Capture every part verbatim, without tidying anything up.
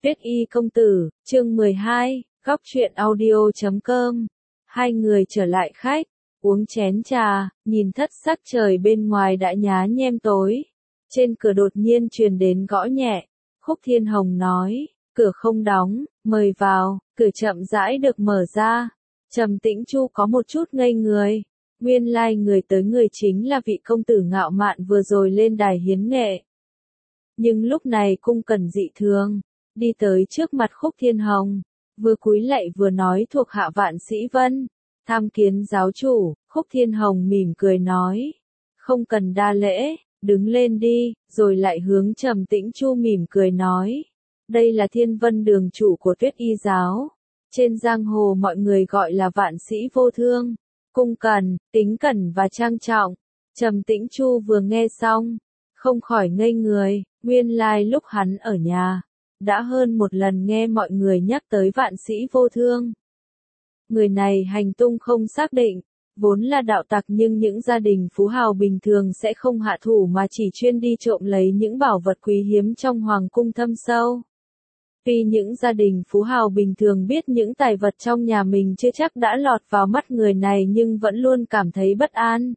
Tuyết Y công tử, chương mười hai, góc truyện audio chấm com. Hai người trở lại khách, uống chén trà, nhìn thất sắc trời bên ngoài đã nhá nhem tối. Trên cửa đột nhiên truyền đến gõ nhẹ. Khúc Thiên Hồng nói, cửa không đóng, mời vào. Cửa chậm rãi được mở ra. Trầm Tĩnh Chu có một chút ngây người. Nguyên lai người tới người chính là vị công tử ngạo mạn vừa rồi lên đài hiến nghệ. Nhưng lúc này cung cẩn dị thường, đi tới trước mặt Khúc Thiên Hồng, vừa cúi lạy vừa nói thuộc hạ Vạn Sĩ Vân, tham kiến giáo chủ. Khúc Thiên Hồng mỉm cười nói, không cần đa lễ, đứng lên đi, rồi lại hướng Trầm Tĩnh Chu mỉm cười nói, đây là Thiên Vân đường chủ của Tuyết Y giáo, trên giang hồ mọi người gọi là Vạn Sĩ Vô Thương, cung cẩn, kính cẩn và trang trọng. Trầm Tĩnh Chu vừa nghe xong, không khỏi ngây người, nguyên lai lúc hắn ở nhà, đã hơn một lần nghe mọi người nhắc tới Vạn Sĩ Vô Thương. Người này hành tung không xác định, vốn là đạo tặc nhưng những gia đình phú hào bình thường sẽ không hạ thủ mà chỉ chuyên đi trộm lấy những bảo vật quý hiếm trong hoàng cung thâm sâu. Tuy những gia đình phú hào bình thường biết những tài vật trong nhà mình chưa chắc đã lọt vào mắt người này nhưng vẫn luôn cảm thấy bất an.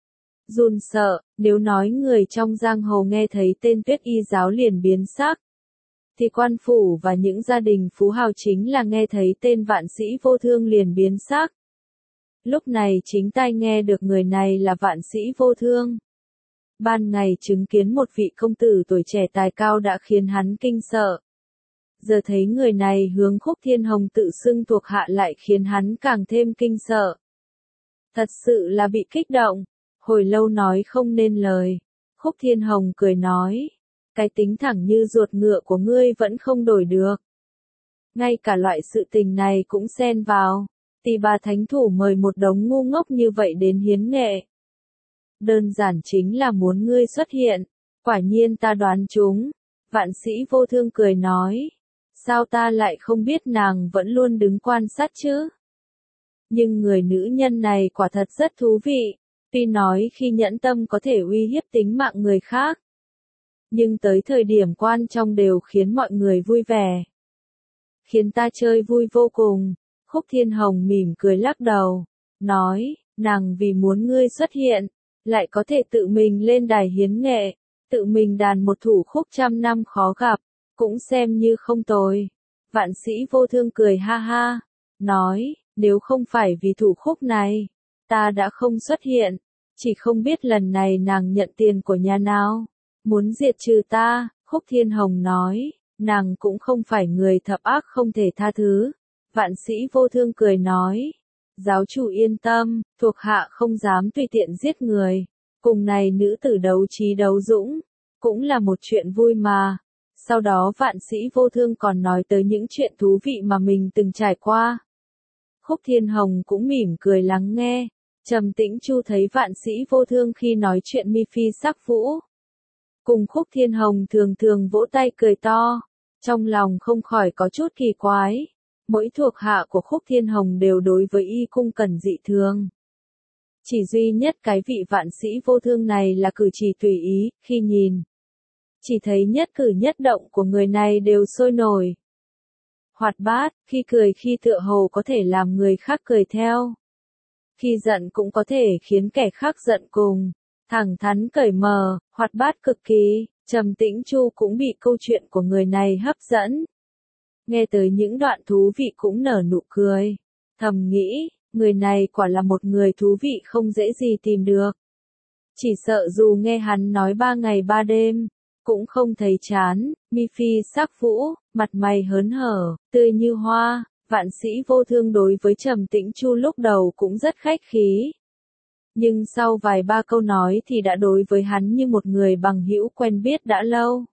Run sợ, nếu nói người trong giang hồ nghe thấy tên Tuyết Y giáo liền biến sắc, thì quan phủ và những gia đình phú hào chính là nghe thấy tên Vạn Sĩ Vô Thương liền biến sắc. Lúc này chính tai nghe được người này là Vạn Sĩ Vô Thương. Ban ngày chứng kiến một vị công tử tuổi trẻ tài cao đã khiến hắn kinh sợ. Giờ thấy người này hướng Khúc Thiên Hồng tự xưng thuộc hạ lại khiến hắn càng thêm kinh sợ. Thật sự là bị kích động, hồi lâu nói không nên lời. Khúc Thiên Hồng cười nói, cái tính thẳng như ruột ngựa của ngươi vẫn không đổi được. Ngay cả loại sự tình này cũng xen vào, Tỳ bà thánh thủ mời một đống ngu ngốc như vậy đến hiến nghệ. Đơn giản chính là muốn ngươi xuất hiện, quả nhiên ta đoán chúng. Vạn Sĩ Vô Thương cười nói, sao ta lại không biết nàng vẫn luôn đứng quan sát chứ? Nhưng người nữ nhân này quả thật rất thú vị, tuy nói khi nhẫn tâm có thể uy hiếp tính mạng người khác, nhưng tới thời điểm quan trọng đều khiến mọi người vui vẻ. Khiến ta chơi vui vô cùng. Khúc Thiên Hồng mỉm cười lắc đầu, nói, nàng vì muốn ngươi xuất hiện, lại có thể tự mình lên đài hiến nghệ, tự mình đàn một thủ khúc trăm năm khó gặp, cũng xem như không tồi. Vạn Sĩ Vô Thương cười ha ha, nói, nếu không phải vì thủ khúc này, ta đã không xuất hiện, chỉ không biết lần này nàng nhận tiền của nhà nào. Muốn diệt trừ ta. Khúc Thiên Hồng nói, nàng cũng không phải người thập ác không thể tha thứ. Vạn Sĩ Vô Thương cười nói, giáo chủ yên tâm, thuộc hạ không dám tùy tiện giết người. Cùng này nữ tử đấu trí đấu dũng, cũng là một chuyện vui mà. Sau đó Vạn Sĩ Vô Thương còn nói tới những chuyện thú vị mà mình từng trải qua. Khúc Thiên Hồng cũng mỉm cười lắng nghe. Trầm Tĩnh Chu thấy Vạn Sĩ Vô Thương khi nói chuyện mi phi sắc vũ, cùng Khúc Thiên Hồng thường thường vỗ tay cười to, trong lòng không khỏi có chút kỳ quái. Mỗi thuộc hạ của Khúc Thiên Hồng đều đối với y cung cẩn dị thường. Chỉ duy nhất cái vị Vạn Sĩ Vô Thương này là cử chỉ tùy ý, khi nhìn, chỉ thấy nhất cử nhất động của người này đều sôi nổi. Hoạt bát, khi cười khi tựa hồ có thể làm người khác cười theo. Khi giận cũng có thể khiến kẻ khác giận cùng. Thẳng thắn cởi mở, hoạt bát cực kỳ. Trầm Tĩnh Chu cũng bị câu chuyện của người này hấp dẫn. Nghe tới những đoạn thú vị cũng nở nụ cười. Thầm nghĩ, người này quả là một người thú vị không dễ gì tìm được. Chỉ sợ dù nghe hắn nói ba ngày ba đêm, cũng không thấy chán. Mi phi sắc vũ, mặt mày hớn hở, tươi như hoa. Vạn Sĩ Vô Thương đối với Trầm Tĩnh Chu lúc đầu cũng rất khách khí. Nhưng sau vài ba câu nói thì đã đối với hắn như một người bằng hữu quen biết đã lâu.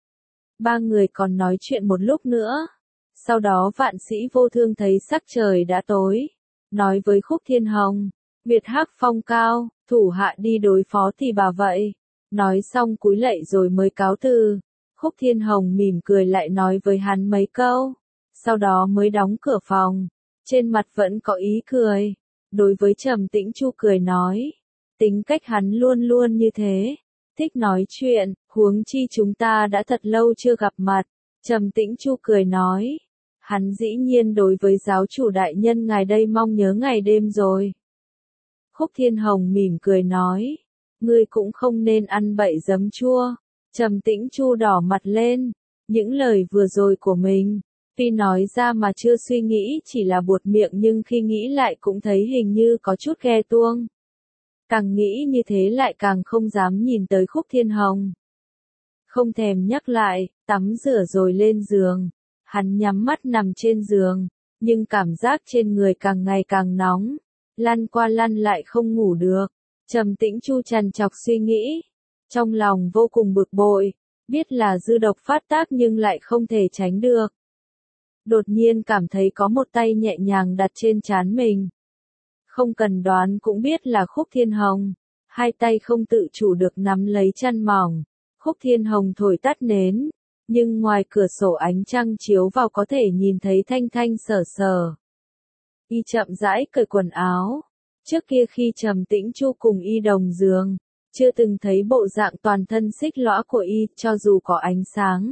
Ba người còn nói chuyện một lúc nữa. Sau đó Vạn Sĩ Vô Thương thấy sắc trời đã tối. Nói với Khúc Thiên Hồng, Việt Hắc phong cao, thủ hạ đi đối phó thì bà vậy. Nói xong cúi lạy rồi mới cáo từ. Khúc Thiên Hồng mỉm cười lại nói với hắn mấy câu. Sau đó mới đóng cửa phòng. Trên mặt vẫn có ý cười. Đối với Trầm Tĩnh Chu cười nói, tính cách hắn luôn luôn như thế, thích nói chuyện, huống chi chúng ta đã thật lâu chưa gặp mặt. Trầm Tĩnh Chu cười nói. Hắn dĩ nhiên đối với giáo chủ đại nhân ngài đây mong nhớ ngày đêm rồi. Khúc Thiên Hồng mỉm cười nói. Ngươi cũng không nên ăn bậy giấm chua. Trầm Tĩnh Chu đỏ mặt lên. Những lời vừa rồi của mình, tuy nói ra mà chưa suy nghĩ chỉ là buột miệng nhưng khi nghĩ lại cũng thấy hình như có chút ghe tuông. Càng nghĩ như thế lại càng không dám nhìn tới Khúc Thiên Hồng. Không thèm nhắc lại, tắm rửa rồi lên giường. Hắn nhắm mắt nằm trên giường, nhưng cảm giác trên người càng ngày càng nóng. Lăn qua lăn lại không ngủ được. Trầm Tĩnh Chu trằn trọc suy nghĩ. Trong lòng vô cùng bực bội. Biết là dư độc phát tác nhưng lại không thể tránh được. Đột nhiên cảm thấy có một tay nhẹ nhàng đặt trên trán mình. Không cần đoán cũng biết là Khúc Thiên Hồng. Hai tay không tự chủ được nắm lấy chăn mỏng. Khúc Thiên Hồng thổi tắt nến. Nhưng ngoài cửa sổ ánh trăng chiếu vào có thể nhìn thấy thanh thanh sở sở. Y chậm rãi cởi quần áo. Trước kia khi Trầm Tĩnh Chu cùng Y đồng giường, chưa từng thấy bộ dạng toàn thân xích lõa của Y cho dù có ánh sáng.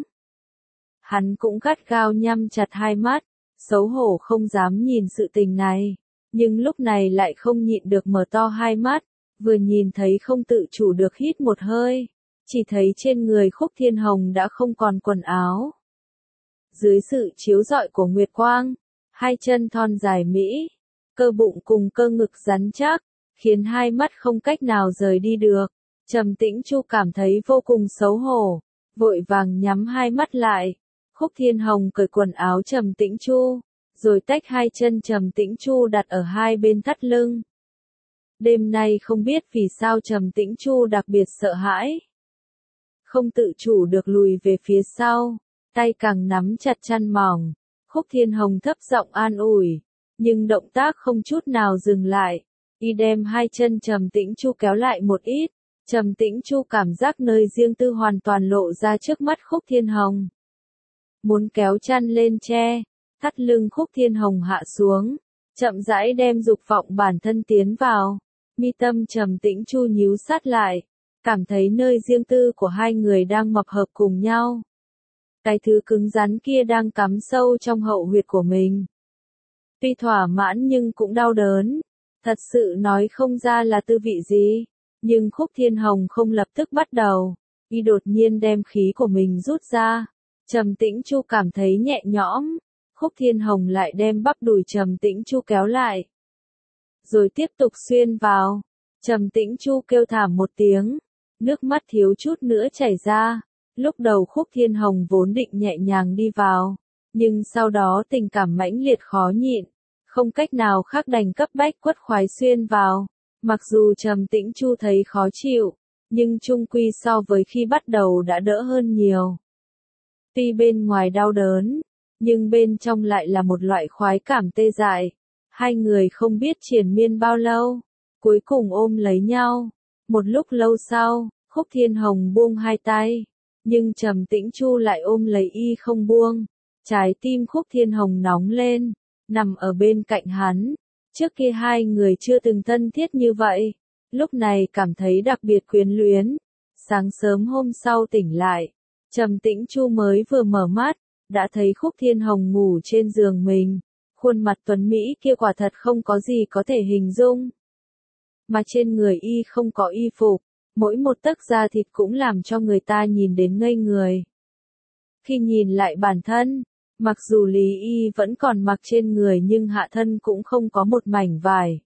Hắn cũng gắt gao nhắm chặt hai mắt, xấu hổ không dám nhìn sự tình này. Nhưng lúc này lại không nhịn được mở to hai mắt, vừa nhìn thấy không tự chủ được hít một hơi. Chỉ thấy trên người Khúc Thiên Hồng đã không còn quần áo. Dưới sự chiếu rọi của nguyệt quang, hai chân thon dài mỹ, cơ bụng cùng cơ ngực rắn chắc, khiến hai mắt không cách nào rời đi được. Trầm Tĩnh Chu cảm thấy vô cùng xấu hổ, vội vàng nhắm hai mắt lại. Khúc Thiên Hồng cởi quần áo Trầm Tĩnh Chu, rồi tách hai chân Trầm Tĩnh Chu đặt ở hai bên thắt lưng. Đêm nay không biết vì sao Trầm Tĩnh Chu đặc biệt sợ hãi. Không tự chủ được lùi về phía sau, tay càng nắm chặt chăn mỏng. Khúc Thiên Hồng thấp giọng an ủi, nhưng động tác không chút nào dừng lại. Y đem hai chân Trầm Tĩnh Chu kéo lại một ít. Trầm Tĩnh Chu cảm giác nơi riêng tư hoàn toàn lộ ra trước mắt Khúc Thiên Hồng. Muốn kéo chăn lên che, thắt lưng Khúc Thiên Hồng hạ xuống, chậm rãi đem dục vọng bản thân tiến vào. Mi tâm Trầm Tĩnh Chu nhíu sát lại, cảm thấy nơi riêng tư của hai người đang mập hợp cùng nhau. Cái thứ cứng rắn kia đang cắm sâu trong hậu huyệt của mình. Tuy thỏa mãn nhưng cũng đau đớn, thật sự nói không ra là tư vị gì. Nhưng Khúc Thiên Hồng không lập tức bắt đầu, y đột nhiên đem khí của mình rút ra. Trầm Tĩnh Chu cảm thấy nhẹ nhõm, Khúc Thiên Hồng lại đem bắp đùi Trầm Tĩnh Chu kéo lại. Rồi tiếp tục xuyên vào, Trầm Tĩnh Chu kêu thảm một tiếng, nước mắt thiếu chút nữa chảy ra. Lúc đầu Khúc Thiên Hồng vốn định nhẹ nhàng đi vào, nhưng sau đó tình cảm mãnh liệt khó nhịn, không cách nào khác đành cấp bách quất khoái xuyên vào. Mặc dù Trầm Tĩnh Chu thấy khó chịu, nhưng chung quy so với khi bắt đầu đã đỡ hơn nhiều. Tuy bên ngoài đau đớn, nhưng bên trong lại là một loại khoái cảm tê dại. Hai người không biết triền miên bao lâu, cuối cùng ôm lấy nhau. Một lúc lâu sau, Khúc Thiên Hồng buông hai tay, nhưng Trầm Tĩnh Chu lại ôm lấy y không buông. Trái tim Khúc Thiên Hồng nóng lên, nằm ở bên cạnh hắn. Trước kia hai người chưa từng thân thiết như vậy, lúc này cảm thấy đặc biệt quyến luyến. Sáng sớm hôm sau tỉnh lại, Trầm Tĩnh Chu mới vừa mở mắt, đã thấy Khúc Thiên Hồng ngủ trên giường mình. Khuôn mặt tuấn Mỹ kia quả thật không có gì có thể hình dung. Mà trên người y không có y phục, mỗi một tấc da thịt cũng làm cho người ta nhìn đến ngây người. Khi nhìn lại bản thân, mặc dù Lý Y vẫn còn mặc trên người nhưng hạ thân cũng không có một mảnh vải.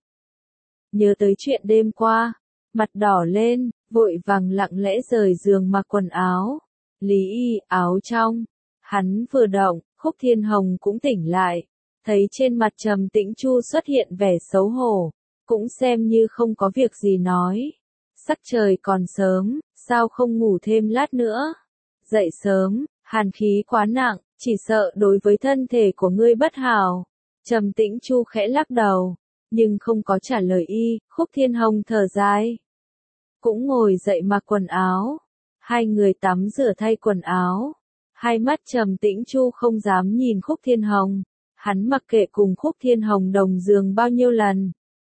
Nhớ tới chuyện đêm qua, mặt đỏ lên, vội vàng lặng lẽ rời giường mặc quần áo. Lý Y áo trong, hắn vừa động, Khúc Thiên Hồng cũng tỉnh lại, thấy trên mặt Trầm Tĩnh Chu xuất hiện vẻ xấu hổ, cũng xem như không có việc gì nói. Sắc trời còn sớm, sao không ngủ thêm lát nữa? Dậy sớm, hàn khí quá nặng, chỉ sợ đối với thân thể của ngươi bất hảo. Trầm Tĩnh Chu khẽ lắc đầu, nhưng không có trả lời y. Khúc Thiên Hồng thở dài, cũng ngồi dậy mặc quần áo. Hai người tắm rửa thay quần áo. Hai mắt Trầm Tĩnh Chu không dám nhìn Khúc Thiên Hồng. Hắn mặc kệ cùng Khúc Thiên Hồng đồng giường bao nhiêu lần.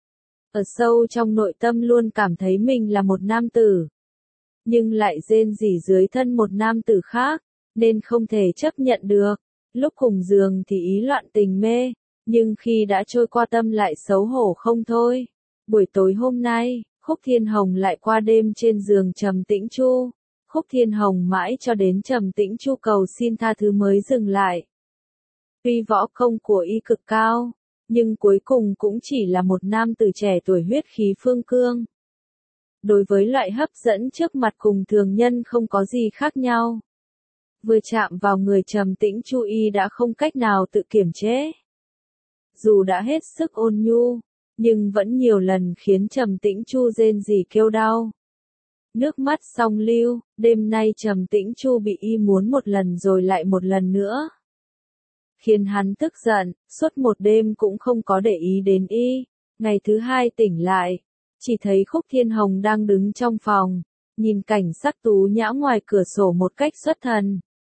Ở sâu trong nội tâm luôn cảm thấy mình là một nam tử, nhưng lại rên rỉ dưới thân một nam tử khác. nên không thể chấp nhận được. Lúc cùng giường thì ý loạn tình mê, nhưng khi đã trôi qua tâm lại xấu hổ không thôi. Buổi tối hôm nay, Khúc Thiên Hồng lại qua đêm trên giường Trầm Tĩnh Chu. Khúc Thiên Hồng mãi cho đến Trầm Tĩnh Chu cầu xin tha thứ mới dừng lại. Tuy võ công của y cực cao, nhưng cuối cùng cũng chỉ là một nam tử trẻ tuổi huyết khí phương cương. Đối với loại hấp dẫn trước mặt cùng thường nhân không có gì khác nhau. Vừa chạm vào người Trầm Tĩnh Chu y đã không cách nào tự kiểm chế. Dù đã hết sức ôn nhu, nhưng vẫn nhiều lần khiến Trầm Tĩnh Chu rên rỉ kêu đau. Nước mắt song lưu, đêm nay Trầm Tĩnh Chu bị y muốn một lần rồi lại một lần nữa. Khiến hắn tức giận, suốt một đêm cũng không có để ý đến y. Ngày thứ hai tỉnh lại, chỉ thấy Khúc Thiên Hồng đang đứng trong phòng, nhìn cảnh sắc tú nhã ngoài cửa sổ một cách xuất thần.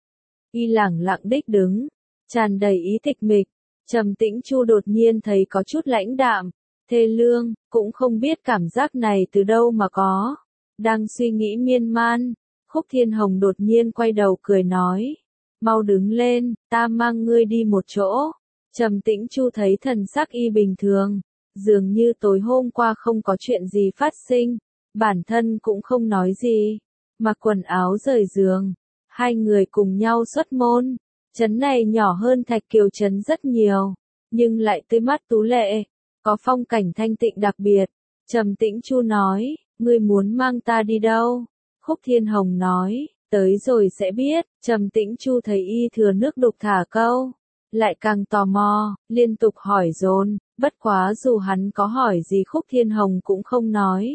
Y lẳng lặng đích đứng, tràn đầy ý tịch mịch. Trầm Tĩnh Chu đột nhiên thấy có chút lãnh đạm, thê lương, cũng không biết cảm giác này từ đâu mà có. Đang suy nghĩ miên man, Khúc Thiên Hồng đột nhiên quay đầu cười nói, mau đứng lên, ta mang ngươi đi một chỗ. Trầm Tĩnh Chu thấy thần sắc y bình thường, dường như tối hôm qua không có chuyện gì phát sinh, bản thân cũng không nói gì, mặc quần áo rời giường, hai người cùng nhau xuất môn. Trấn này nhỏ hơn Thạch Kiều trấn rất nhiều, nhưng lại tươi mát tú lệ, có phong cảnh thanh tịnh đặc biệt. Trầm Tĩnh Chu nói, ngươi muốn mang ta đi đâu? Khúc Thiên Hồng nói, tới rồi sẽ biết. Trầm Tĩnh Chu thấy y thừa nước đục thả câu, lại càng tò mò, liên tục hỏi dồn, bất quá dù hắn có hỏi gì Khúc Thiên Hồng cũng không nói.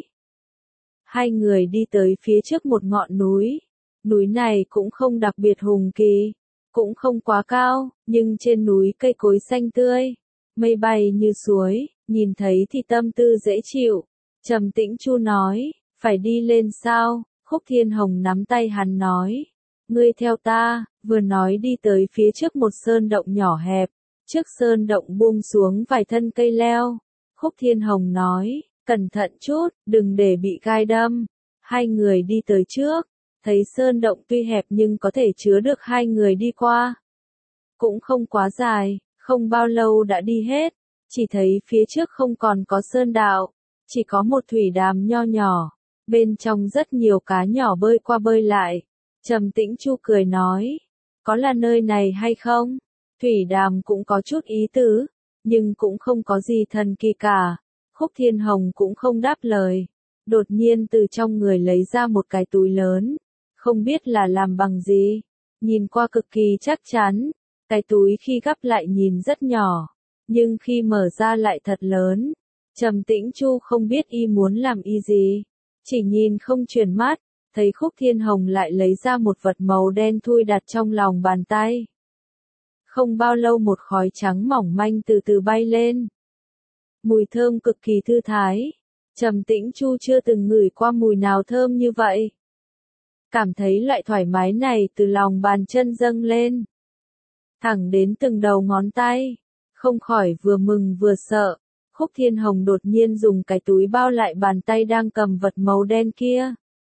Hai người đi tới phía trước một ngọn núi, núi này cũng không đặc biệt hùng kỳ, cũng không quá cao, nhưng trên núi cây cối xanh tươi, mây bay như suối, nhìn thấy thì tâm tư dễ chịu. Trầm Tĩnh Chu nói, phải đi lên sao? Khúc Thiên Hồng nắm tay hắn nói, ngươi theo ta. Vừa nói đi tới phía trước một sơn động nhỏ hẹp, trước sơn động buông xuống vài thân cây leo. Khúc Thiên Hồng nói, cẩn thận chút, đừng để bị gai đâm. Hai người đi tới trước, thấy sơn động tuy hẹp nhưng có thể chứa được hai người đi qua. Cũng không quá dài, không bao lâu đã đi hết, chỉ thấy phía trước không còn có sơn đạo, chỉ có một thủy đàm nho nhỏ, bên trong rất nhiều cá nhỏ bơi qua bơi lại. Trầm Tĩnh Chu cười nói, có là nơi này hay không? Thủy đàm cũng có chút ý tứ, nhưng cũng không có gì thần kỳ cả. Khúc Thiên Hồng cũng không đáp lời, đột nhiên từ trong người lấy ra một cái túi lớn, không biết là làm bằng gì, nhìn qua cực kỳ chắc chắn. Cái túi khi gắp lại nhìn rất nhỏ, nhưng khi mở ra lại thật lớn. Trầm Tĩnh Chu không biết y muốn làm y gì, chỉ nhìn không chuyển mắt, thấy Khúc Thiên Hồng lại lấy ra một vật màu đen thui đặt trong lòng bàn tay. Không bao lâu một khói trắng mỏng manh từ từ bay lên. Mùi thơm cực kỳ thư thái. Trầm Tĩnh Chu chưa từng ngửi qua mùi nào thơm như vậy. Cảm thấy loại thoải mái này từ lòng bàn chân dâng lên, thẳng đến từng đầu ngón tay, không khỏi vừa mừng vừa sợ. Khúc Thiên Hồng đột nhiên dùng cái túi bao lại bàn tay đang cầm vật màu đen kia.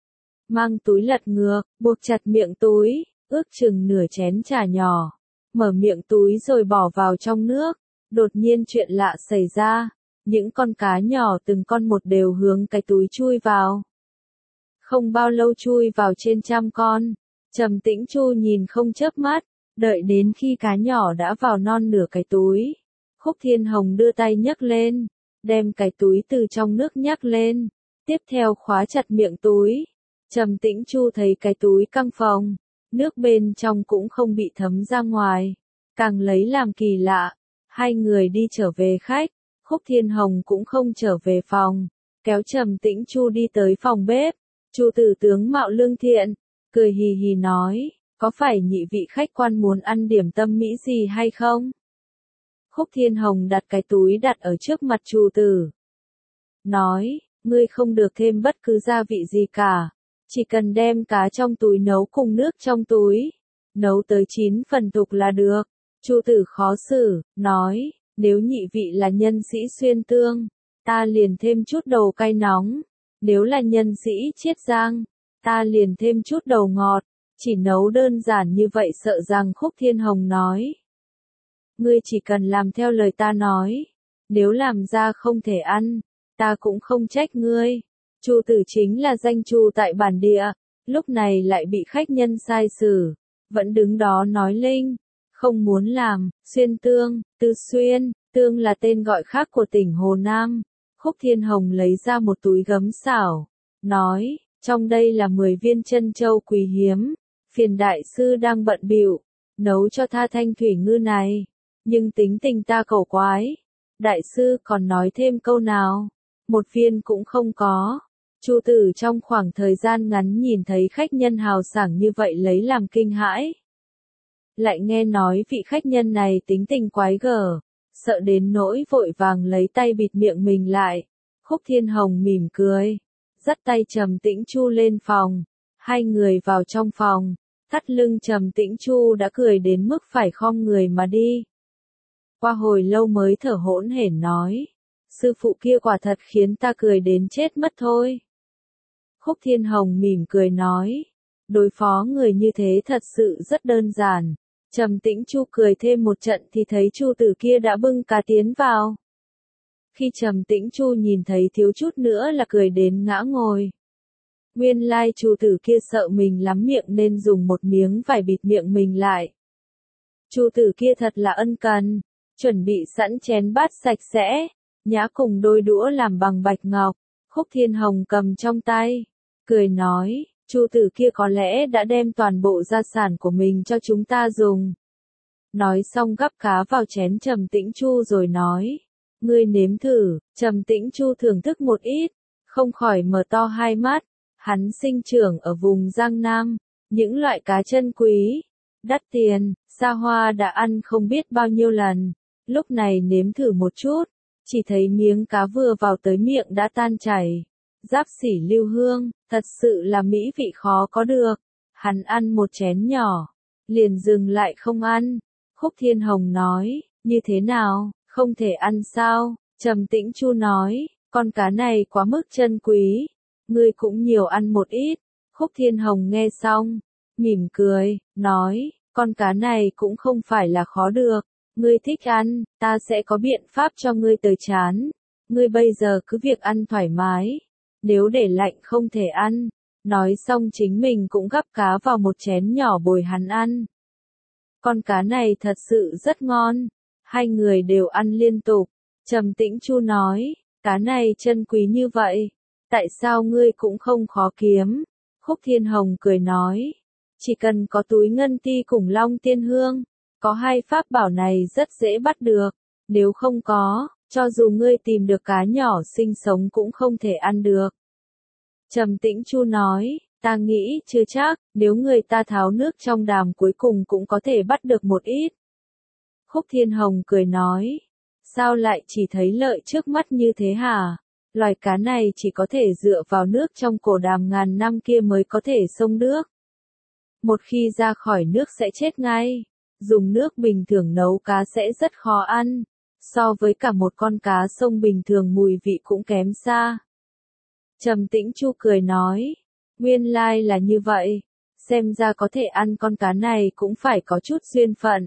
Mang túi lật ngược, buộc chặt miệng túi, ước chừng nửa chén trà nhỏ. Mở miệng túi rồi bỏ vào trong nước. Đột nhiên chuyện lạ xảy ra, những con cá nhỏ từng con một đều hướng cái túi chui vào. Không bao lâu chui vào trên trăm con. Trầm Tĩnh Chu nhìn không chớp mắt, đợi đến khi cá nhỏ đã vào non nửa cái túi. Khúc Thiên Hồng đưa tay nhấc lên, đem cái túi từ trong nước nhấc lên, tiếp theo khóa chặt miệng túi. Trầm Tĩnh Chu thấy cái túi căng phồng, nước bên trong cũng không bị thấm ra ngoài, càng lấy làm kỳ lạ. Hai người đi trở về khách, Khúc Thiên Hồng cũng không trở về phòng, kéo Trầm Tĩnh Chu đi tới phòng bếp. Chu tử tướng mạo lương thiện, cười hì hì nói, có phải nhị vị khách quan muốn ăn điểm tâm mỹ gì hay không? Khúc Thiên Hồng đặt cái túi đặt ở trước mặt Chu tử. Nói, ngươi không được thêm bất cứ gia vị gì cả, chỉ cần đem cá trong túi nấu cùng nước trong túi, nấu tới chín phần tục là được. Chu tử khó xử, nói, nếu nhị vị là nhân sĩ xuyên tương, ta liền thêm chút đầu cay nóng. Nếu là nhân sĩ Chiết Giang, ta liền thêm chút đầu ngọt. Chỉ nấu đơn giản như vậy sợ rằng Khúc Thiên Hồng nói. Ngươi chỉ cần làm theo lời ta nói. Nếu làm ra không thể ăn, ta cũng không trách ngươi. Chu Tử chính là danh Chu tại bản địa, lúc này lại bị khách nhân sai xử, vẫn đứng đó nói linh, không muốn làm. Xuyên Tương, Tư Xuyên, Tương là tên gọi khác của tỉnh Hồ Nam. Khúc Thiên Hồng lấy ra một túi gấm xảo, nói, trong đây là mười viên chân châu quý hiếm, phiền đại sư đang bận bịu, nấu cho tha thanh thủy ngư này, nhưng tính tình ta cầu quái. Đại sư còn nói thêm câu nào, một viên cũng không có. Chu Tử trong khoảng thời gian ngắn nhìn thấy khách nhân hào sảng như vậy lấy làm kinh hãi. Lại nghe nói vị khách nhân này tính tình quái gở, sợ đến nỗi vội vàng lấy tay bịt miệng mình lại. Khúc Thiên Hồng mỉm cười, dắt tay Trầm Tĩnh Chu lên phòng. Hai người vào trong phòng, thắt lưng Trầm Tĩnh Chu đã cười đến mức phải khom người mà đi. Qua hồi lâu mới thở hổn hển nói, sư phụ kia quả thật khiến ta cười đến chết mất thôi. Khúc Thiên Hồng mỉm cười nói, đối phó người như thế thật sự rất đơn giản. Trầm Tĩnh Chu cười thêm một trận thì thấy Chu Tử kia đã bưng cá tiến vào. Khi Trầm Tĩnh Chu nhìn thấy thiếu chút nữa là cười đến ngã ngồi. Nguyên lai Chu Tử kia sợ mình lắm miệng nên dùng một miếng vải bịt miệng mình lại. Chu Tử kia thật là ân cần, chuẩn bị sẵn chén bát sạch sẽ, nhã cùng đôi đũa làm bằng bạch ngọc. Khúc Thiên Hồng cầm trong tay, cười nói, Chu Tử kia có lẽ đã đem toàn bộ gia sản của mình cho chúng ta dùng. Nói xong gắp cá vào chén Trầm Tĩnh Chu rồi nói, ngươi nếm thử. Trầm Tĩnh Chu thưởng thức một ít, không khỏi mở to hai mắt. Hắn sinh trưởng ở vùng Giang Nam, những loại cá chân quý, đắt tiền, xa hoa đã ăn không biết bao nhiêu lần. Lúc này nếm thử một chút, chỉ thấy miếng cá vừa vào tới miệng đã tan chảy. Giáp sỉ lưu hương, thật sự là mỹ vị khó có được. Hắn ăn một chén nhỏ, liền dừng lại không ăn. Khúc Thiên Hồng nói, như thế nào, không thể ăn sao? Trầm Tĩnh Chu nói, con cá này quá mức chân quý, ngươi cũng nhiều ăn một ít. Khúc Thiên Hồng nghe xong, mỉm cười, nói, con cá này cũng không phải là khó được. Ngươi thích ăn, ta sẽ có biện pháp cho ngươi tới chán. Ngươi bây giờ cứ việc ăn thoải mái. Nếu để lạnh không thể ăn. Nói xong chính mình cũng gắp cá vào một chén nhỏ bồi hắn ăn. Con cá này thật sự rất ngon. Hai người đều ăn liên tục. Trầm Tĩnh Chu nói, cá này chân quý như vậy, tại sao ngươi cũng không khó kiếm? Khúc Thiên Hồng cười nói, chỉ cần có túi ngân ti cùng long tiên hương, có hai pháp bảo này rất dễ bắt được. Nếu không có, cho dù ngươi tìm được cá nhỏ sinh sống cũng không thể ăn được. Trầm Tĩnh Chu nói, ta nghĩ chưa chắc, nếu người ta tháo nước trong đàm cuối cùng cũng có thể bắt được một ít. Khúc Thiên Hồng cười nói, sao lại chỉ thấy lợi trước mắt như thế hả? Loài cá này chỉ có thể dựa vào nước trong cổ đàm ngàn năm kia mới có thể xông nước. Một khi ra khỏi nước sẽ chết ngay. Dùng nước bình thường nấu cá sẽ rất khó ăn. So với cả một con cá sông bình thường mùi vị cũng kém xa. Trầm Tĩnh Chu cười nói, nguyên lai là như vậy. Xem ra có thể ăn con cá này cũng phải có chút duyên phận.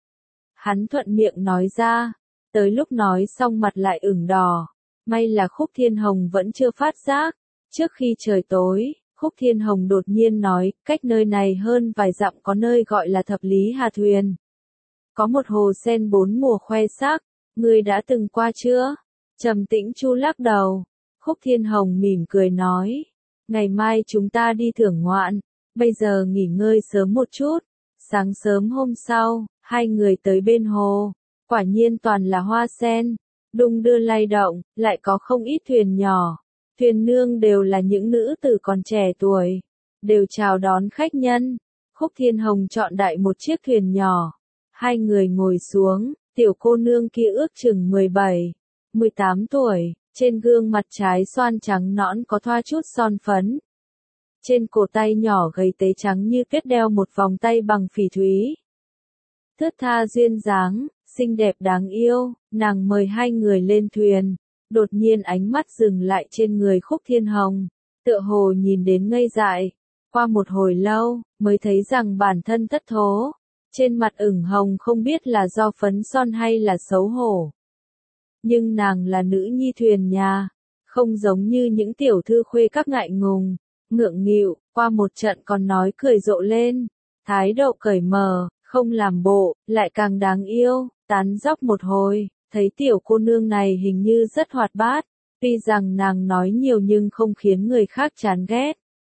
Hắn thuận miệng nói ra. Tới lúc nói xong mặt lại ửng đỏ. May là Khúc Thiên Hồng vẫn chưa phát giác. Trước khi trời tối, Khúc Thiên Hồng đột nhiên nói, cách nơi này hơn vài dặm có nơi gọi là Thập Lý Hà Thuyền. Có một hồ sen bốn mùa khoe sắc, ngươi đã từng qua chưa? Trầm Tĩnh Chu lắc đầu. Khúc Thiên Hồng mỉm cười nói, ngày mai chúng ta đi thưởng ngoạn, bây giờ nghỉ ngơi sớm một chút. Sáng sớm hôm sau, hai người tới bên hồ, quả nhiên toàn là hoa sen, đung đưa lay động, lại có không ít thuyền nhỏ. Thuyền nương đều là những nữ tử còn trẻ tuổi, đều chào đón khách nhân. Khúc Thiên Hồng chọn đại một chiếc thuyền nhỏ. Hai người ngồi xuống, tiểu cô nương kia ước chừng mười bảy, mười tám tuổi, trên gương mặt trái xoan trắng nõn có thoa chút son phấn. Trên cổ tay nhỏ gầy tế trắng như tuyết đeo một vòng tay bằng phỉ thúy. Thướt tha duyên dáng, xinh đẹp đáng yêu, nàng mời hai người lên thuyền. Đột nhiên ánh mắt dừng lại trên người Khúc Thiên Hồng, tựa hồ nhìn đến ngây dại. Qua một hồi lâu, mới thấy rằng bản thân thất thố. Trên mặt ửng hồng không biết là do phấn son hay là xấu hổ. Nhưng nàng là nữ nhi thuyền nhà, không giống như những tiểu thư khuê các ngại ngùng, ngượng nghịu, qua một trận còn nói cười rộ lên, thái độ cởi mở, không làm bộ, lại càng đáng yêu, tán dóc một hồi, thấy tiểu cô nương này hình như rất hoạt bát, tuy rằng nàng nói nhiều nhưng không khiến người khác chán ghét.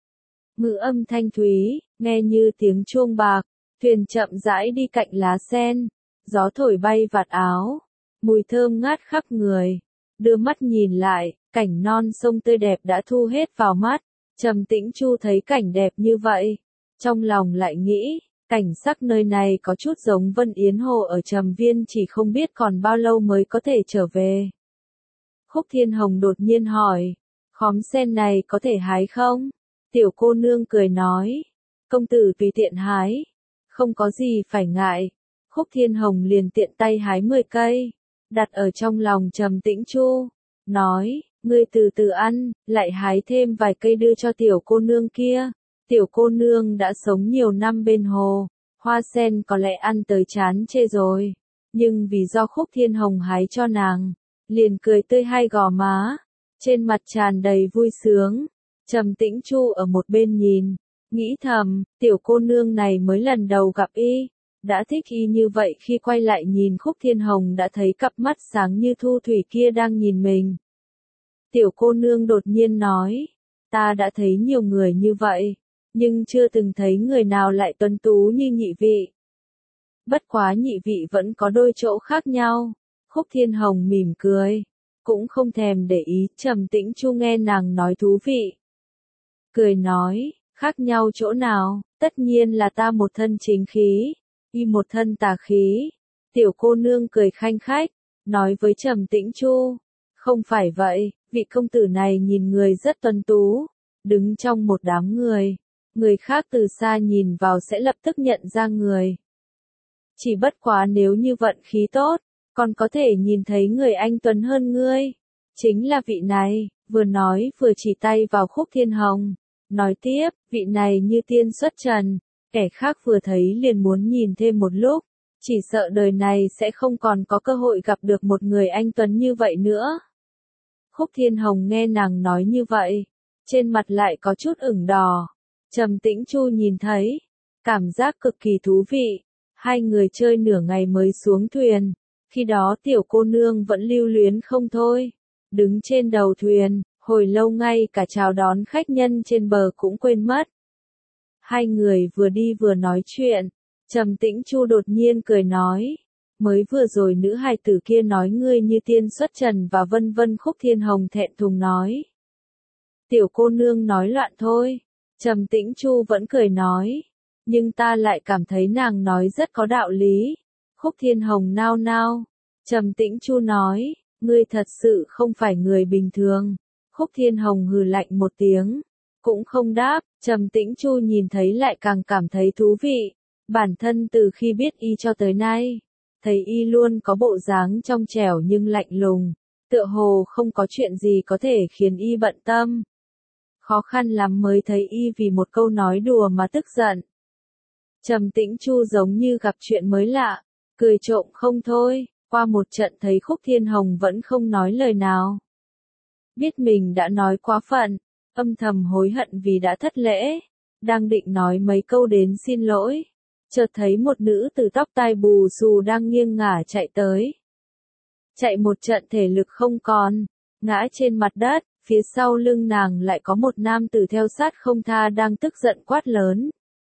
Ngữ âm thanh thúy, nghe như tiếng chuông bạc, thuyền chậm rãi đi cạnh lá sen, gió thổi bay vạt áo, mùi thơm ngát khắp người, đưa mắt nhìn lại, cảnh non sông tươi đẹp đã thu hết vào mắt, Trầm Tĩnh Chu thấy cảnh đẹp như vậy, trong lòng lại nghĩ, cảnh sắc nơi này có chút giống Vân Yến Hồ ở Trầm Viên, chỉ không biết còn bao lâu mới có thể trở về. Khúc Thiên Hồng đột nhiên hỏi, khóm sen này có thể hái không? Tiểu cô nương cười nói, công tử tùy tiện hái, không có gì phải ngại. Khúc Thiên Hồng liền tiện tay hái mười cây, đặt ở trong lòng Trầm Tĩnh Chu, nói, ngươi từ từ ăn, lại hái thêm vài cây đưa cho tiểu cô nương kia. Tiểu cô nương đã sống nhiều năm bên hồ, hoa sen có lẽ ăn tới chán chê rồi, nhưng vì do Khúc Thiên Hồng hái cho nàng, liền cười tươi hai gò má, trên mặt tràn đầy vui sướng. Trầm Tĩnh Chu ở một bên nhìn, nghĩ thầm, tiểu cô nương này mới lần đầu gặp y, đã thích y như vậy. Khi quay lại nhìn Khúc Thiên Hồng đã thấy cặp mắt sáng như thu thủy kia đang nhìn mình. Tiểu cô nương đột nhiên nói, ta đã thấy nhiều người như vậy, nhưng chưa từng thấy người nào lại tuấn tú như nhị vị. Bất quá nhị vị vẫn có đôi chỗ khác nhau. Khúc Thiên Hồng mỉm cười, cũng không thèm để ý. Trầm Tĩnh Chu nghe nàng nói thú vị, cười nói, khác nhau chỗ nào? Tất nhiên là ta một thân chính khí, y một thân tà khí. Tiểu cô nương cười khanh khách, nói với Trầm Tĩnh Chu, không phải vậy, vị công tử này nhìn người rất tuấn tú, đứng trong một đám người, người khác từ xa nhìn vào sẽ lập tức nhận ra người. Chỉ bất quá nếu như vận khí tốt, còn có thể nhìn thấy người anh tuấn hơn ngươi. Chính là vị này, vừa nói vừa chỉ tay vào Khúc Thiên Hồng. Nói tiếp, vị này như tiên xuất trần, kẻ khác vừa thấy liền muốn nhìn thêm một lúc, chỉ sợ đời này sẽ không còn có cơ hội gặp được một người anh tuấn như vậy nữa. Khúc Thiên Hồng nghe nàng nói như vậy, trên mặt lại có chút ửng đỏ. Trầm Tĩnh Chu nhìn thấy, cảm giác cực kỳ thú vị. Hai người chơi nửa ngày mới xuống thuyền, khi đó tiểu cô nương vẫn lưu luyến không thôi, đứng trên đầu thuyền, hồi lâu ngay cả chào đón khách nhân trên bờ cũng quên mất. Hai người vừa đi vừa nói chuyện, Trầm Tĩnh Chu đột nhiên cười nói, mới vừa rồi nữ hài tử kia nói ngươi như tiên xuất trần và vân vân. Khúc Thiên Hồng thẹn thùng nói, tiểu cô nương nói loạn thôi. Trầm Tĩnh Chu vẫn cười nói, nhưng ta lại cảm thấy nàng nói rất có đạo lý. Khúc Thiên Hồng nao nao, Trầm Tĩnh Chu nói, ngươi thật sự không phải người bình thường. Khúc Thiên Hồng hừ lạnh một tiếng, cũng không đáp. Trầm Tĩnh Chu nhìn thấy lại càng cảm thấy thú vị. Bản thân từ khi biết y cho tới nay, thấy y luôn có bộ dáng trong trẻo nhưng lạnh lùng, tựa hồ không có chuyện gì có thể khiến y bận tâm. Khó khăn lắm mới thấy y vì một câu nói đùa mà tức giận. Trầm Tĩnh Chu giống như gặp chuyện mới lạ, cười trộm không thôi. Qua một trận thấy Khúc Thiên Hồng vẫn không nói lời nào, biết mình đã nói quá phận, âm thầm hối hận vì đã thất lễ, đang định nói mấy câu đến xin lỗi, chợt thấy một nữ tử tóc tai bù xù đang nghiêng ngả chạy tới. Chạy một trận thể lực không còn, ngã trên mặt đất, phía sau lưng nàng lại có một nam tử theo sát không tha đang tức giận quát lớn.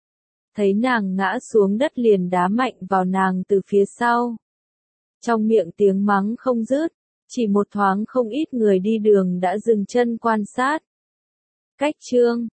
Thấy nàng ngã xuống đất liền đá mạnh vào nàng từ phía sau. Trong miệng tiếng mắng không dứt, chỉ một thoáng không ít người đi đường đã dừng chân quan sát. Cách chương